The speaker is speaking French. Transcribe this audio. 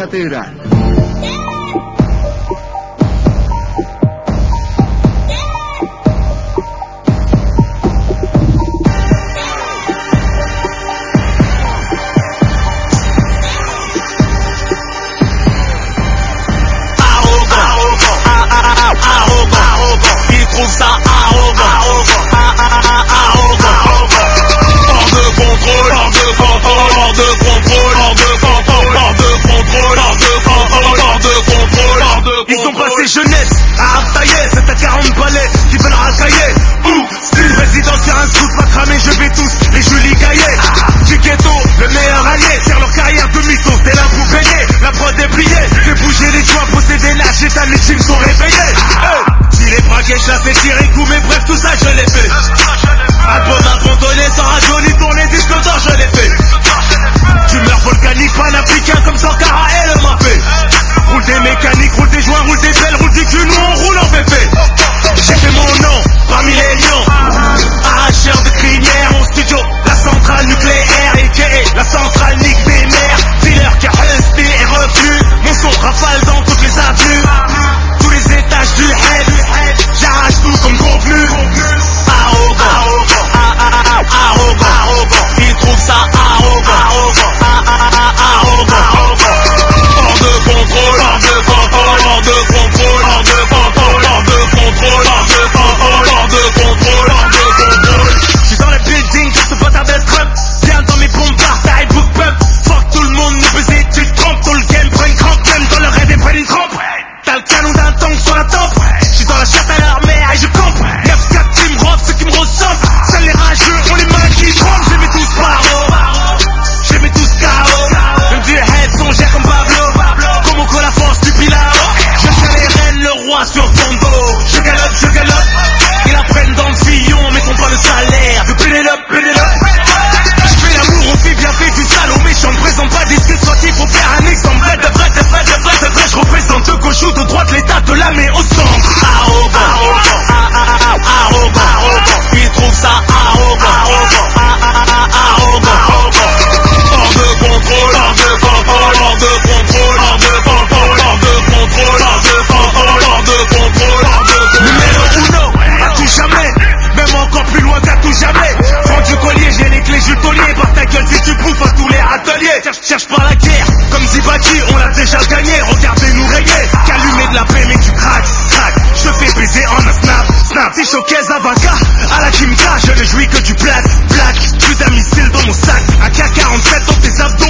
catedral. Il trouve ça arrogant, hors de contrôle, hors de contrôle, hors de contrôle, hors de contrôle, hors de contrôle, hors de contrôle, hors de contrôle, hors de contrôle. Ils ont passé jeunesse à Artaillé, c'est à 40 balais qui veulent racailler. Style résident sur un scout, pas cramé, je vais tous les Julie Gaillet. Du ghetto, le meilleur allié, faire leur carrière de mythos, c'est là pour payer. La prod est pliée, fais bouger les joints, posséder l'âge et ta médecine sont réveillés. Il est braqué, chassé, tiré, coup, mais bref, tout ça je l'ai fait. Album abandonné, sans radio, ni tourné, disque d'or, je l'ai fait. Tumeur volcanique, panafricain comme Sankara et le Mbappé. Roule des mécaniques, roule des joints, roule des belles, roule du cul, nous on roule en pépé. J'ai fait mon nom parmi les lions, arracheur de crinière, mon studio, la centrale nucléaire, a.k.a. la centrale nique des mers. Dealer qui a resté et revenu, mon son rafale dans toutes les avenues. Tous les étages du head, j'arrache tout comme contenu. Arrogant, il trouve ça arrogant, hors de contrôle, hors de contrôle, hors de contrôle, hors de contrôle, hors de contrôle, hors de contrôle, hors de contrôle, hors de contrôle. J'suis dans le building, sur ce bâtard de Trump. Viens dans mes bombards, taille book pump. Fuck tout le monde, nous baiser, tu te trompes. Tout le game prend une crampe, même dans le raid et prennent une trempe. T'as le canon d'un tank sur la tempe. J'suis dans la chatte à l'armée et je campe. 9-4 qui me robe, ceux qui me ressemblent. Seuls les rageux, on les mains qui tremblent. Je les mets tous paro, je les mets tous KO. Même du head, songère comme Pablo. Comme au la force du Pilao. Je tiens les rênes, le roi sur ton dos. Je galope, ils apprennent dans le sillon, mais qu'on pas le salaire de Pénélope. Je fais l'amour aux filles bien fait, du sale aux méchants. Ne présente pas d'excuses, soit il faut faire un exemple. Vrai, je représente de gauche ou de droite, l'état de l'âme et au centre. Arrogant, il trouve ça arrogant, hors de contrôle, hors de contrôle, hors de contrôle, hors de contrôle, hors de contrôle, hors de contrôle, hors de contrôle, hors de contrôle. Numéro uno, à tout jamais, même encore plus loin qu'à tout jamais. Prends du collier, j'ai les clés, je taulier. Par ta gueule si tu bouffes à tous les ateliers. Cherche pas la guerre, comme Zibaki, on l'a déjà gagné. Regardez-nous rayer, qu'allumer de la paix mais tu craques. Je fais baiser en un snap. Si showcase à 20K, à la Kimka, je ne jouis que du black. Plus d'un missile dans mon sac, AK-47 dans tes abdos.